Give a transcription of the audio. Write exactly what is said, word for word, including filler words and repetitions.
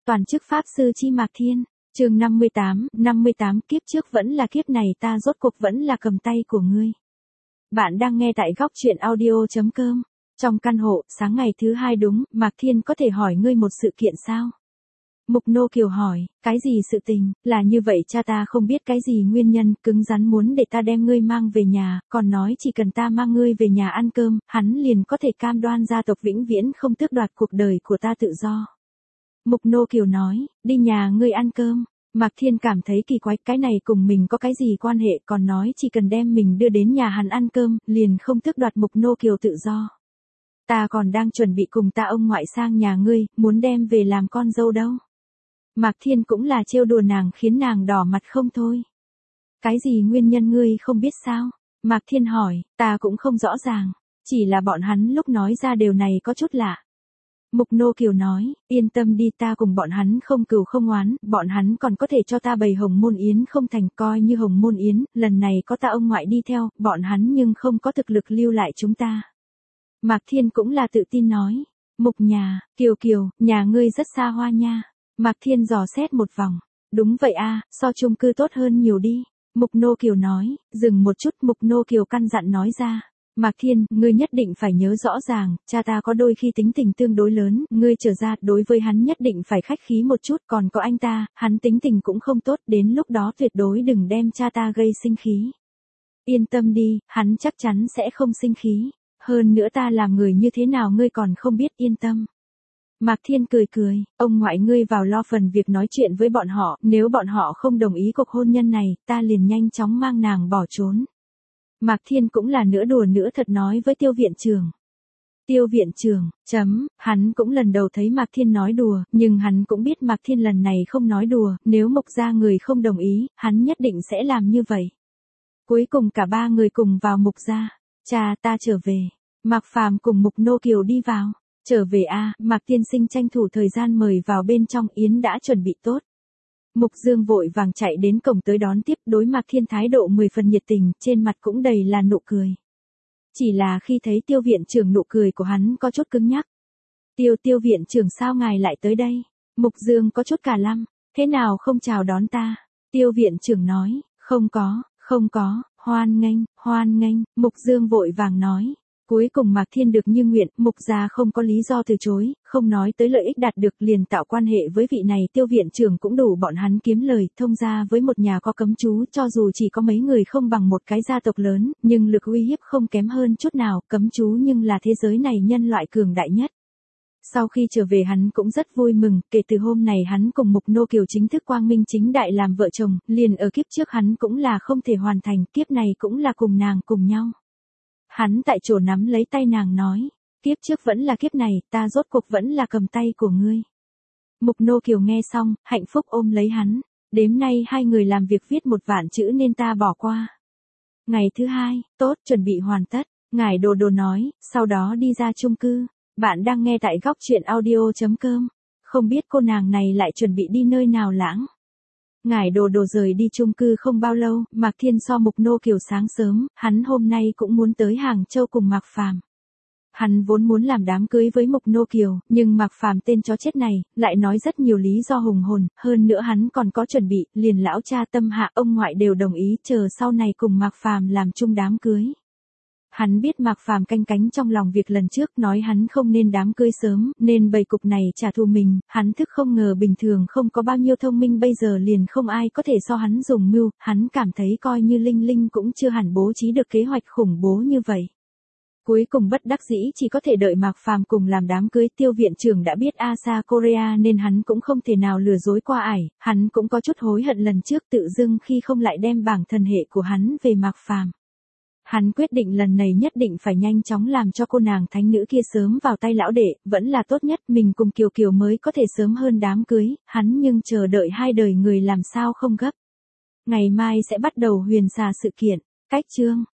Toàn chức Pháp Sư chi Mạc Thiên, chương năm mươi tám, năm mươi tám kiếp trước vẫn là kiếp này ta rốt cuộc vẫn là cầm tay của ngươi. Bạn đang nghe tại góc truyện audio.com. Trong căn hộ, sáng ngày thứ hai đúng, Mạc Thiên có thể hỏi ngươi một sự kiện sao? Mục Nô Kiều hỏi, cái gì sự tình, là như vậy cha ta không biết cái gì nguyên nhân, cứng rắn muốn để ta đem ngươi mang về nhà, còn nói chỉ cần ta mang ngươi về nhà ăn cơm, hắn liền có thể cam đoan gia tộc vĩnh viễn không tước đoạt cuộc đời của ta tự do. Mục Nô Kiều nói, đi nhà ngươi ăn cơm. Mạc Thiên cảm thấy kỳ quái, cái này cùng mình có cái gì quan hệ, còn nói chỉ cần đem mình đưa đến nhà hắn ăn cơm, liền không tước đoạt Mục Nô Kiều tự do. Ta còn đang chuẩn bị cùng ta ông ngoại sang nhà ngươi, muốn đem về làm con dâu đâu. Mạc Thiên cũng là trêu đùa nàng khiến nàng đỏ mặt không thôi. Cái gì nguyên nhân ngươi không biết sao? Mạc Thiên hỏi, ta cũng không rõ ràng, chỉ là bọn hắn lúc nói ra điều này có chút lạ. Mục Nô Kiều nói, yên tâm đi, ta cùng bọn hắn không cừu không oán, bọn hắn còn có thể cho ta bày hồng môn yến không thành, coi như hồng môn yến, lần này có ta ông ngoại đi theo, bọn hắn nhưng không có thực lực lưu lại chúng ta. Mạc Thiên cũng là tự tin nói, Mục nhà, Kiều Kiều, nhà ngươi rất xa hoa nha. Mạc Thiên dò xét một vòng, đúng vậy a, so chung cư tốt hơn nhiều đi. Mục Nô Kiều nói, dừng một chút, Mục Nô Kiều căn dặn nói ra. Mạc Thiên, ngươi nhất định phải nhớ rõ ràng, cha ta có đôi khi tính tình tương đối lớn, ngươi trở ra, đối với hắn nhất định phải khách khí một chút, còn có anh ta, hắn tính tình cũng không tốt, đến lúc đó tuyệt đối đừng đem cha ta gây sinh khí. Yên tâm đi, hắn chắc chắn sẽ không sinh khí, hơn nữa ta làm người như thế nào ngươi còn không biết, yên tâm. Mạc Thiên cười cười, ông ngoại ngươi vào lo phần việc nói chuyện với bọn họ, nếu bọn họ không đồng ý cuộc hôn nhân này, ta liền nhanh chóng mang nàng bỏ trốn. Mạc Thiên cũng là nửa đùa nửa thật nói với Tiêu viện trưởng. Tiêu viện trưởng, chấm, hắn cũng lần đầu thấy Mạc Thiên nói đùa, nhưng hắn cũng biết Mạc Thiên lần này không nói đùa, nếu Mục gia người không đồng ý, hắn nhất định sẽ làm như vậy. Cuối cùng cả ba người cùng vào Mục gia, cha ta trở về, Mạc Phàm cùng Mục Nô Kiều đi vào. Trở về a, à, Mạc tiên sinh tranh thủ thời gian mời vào bên trong, yến đã chuẩn bị tốt. Mục Dương vội vàng chạy đến cổng tới đón tiếp, đối Mạc Thiên thái độ mười phần nhiệt tình, trên mặt cũng đầy là nụ cười. Chỉ là khi thấy Tiêu viện trưởng nụ cười của hắn có chút cứng nhắc. Tiêu Tiêu viện trưởng sao ngài lại tới đây? Mục Dương có chút cả lăm, thế nào không chào đón ta? Tiêu viện trưởng nói, không có, không có, hoan nghênh, hoan nghênh, Mục Dương vội vàng nói. Cuối cùng Mạc Thiên được như nguyện, Mục gia không có lý do từ chối, không nói tới lợi ích đạt được liền tạo quan hệ với vị này Tiêu viện trưởng cũng đủ bọn hắn kiếm lời, thông gia với một nhà có cấm chú, cho dù chỉ có mấy người không bằng một cái gia tộc lớn, nhưng lực uy hiếp không kém hơn chút nào, cấm chú nhưng là thế giới này nhân loại cường đại nhất. Sau khi trở về hắn cũng rất vui mừng, kể từ hôm này hắn cùng Mục Nô Kiều chính thức quang minh chính đại làm vợ chồng, liền ở kiếp trước hắn cũng là không thể hoàn thành, kiếp này cũng là cùng nàng cùng nhau. Hắn tại chỗ nắm lấy tay nàng nói, kiếp trước vẫn là kiếp này, ta rốt cuộc vẫn là cầm tay của ngươi. Mục Nô Kiều nghe xong, hạnh phúc ôm lấy hắn, đêm nay hai người làm việc viết một vạn chữ nên ta bỏ qua. Ngày thứ hai, tốt, chuẩn bị hoàn tất, ngài Đồ Đồ nói, sau đó đi ra chung cư, bạn đang nghe tại góc truyện audio.com, không biết cô nàng này lại chuẩn bị đi nơi nào lãng. Ngải Đồ Đồ rời đi chung cư không bao lâu, Mạc Thiên so Mục Nô Kiều sáng sớm, hắn hôm nay cũng muốn tới Hàng Châu cùng Mạc Phàm. Hắn vốn muốn làm đám cưới với Mục Nô Kiều, nhưng Mạc Phàm tên chó chết này, lại nói rất nhiều lý do hùng hồn, hơn nữa hắn còn có chuẩn bị, liền lão cha tâm hạ ông ngoại đều đồng ý chờ sau này cùng Mạc Phàm làm chung đám cưới. Hắn biết Mạc Phàm canh cánh trong lòng việc lần trước nói hắn không nên đám cưới sớm, nên bày cục này trả thù mình, hắn thức không ngờ bình thường không có bao nhiêu thông minh bây giờ liền không ai có thể so hắn dùng mưu, hắn cảm thấy coi như Linh Linh cũng chưa hẳn bố trí được kế hoạch khủng bố như vậy. Cuối cùng bất đắc dĩ chỉ có thể đợi Mạc Phàm cùng làm đám cưới, Tiêu viện trưởng đã biết Asa Korea nên hắn cũng không thể nào lừa dối qua ải, hắn cũng có chút hối hận lần trước tự dưng khi không lại đem bảng thần hệ của hắn về Mạc Phàm. Hắn quyết định lần này nhất định phải nhanh chóng làm cho cô nàng thánh nữ kia sớm vào tay lão đệ, vẫn là tốt nhất, mình cùng Kiều Kiều mới có thể sớm hơn đám cưới, hắn nhưng chờ đợi hai đời người làm sao không gấp. Ngày mai sẽ bắt đầu huyền xà sự kiện, cách chương.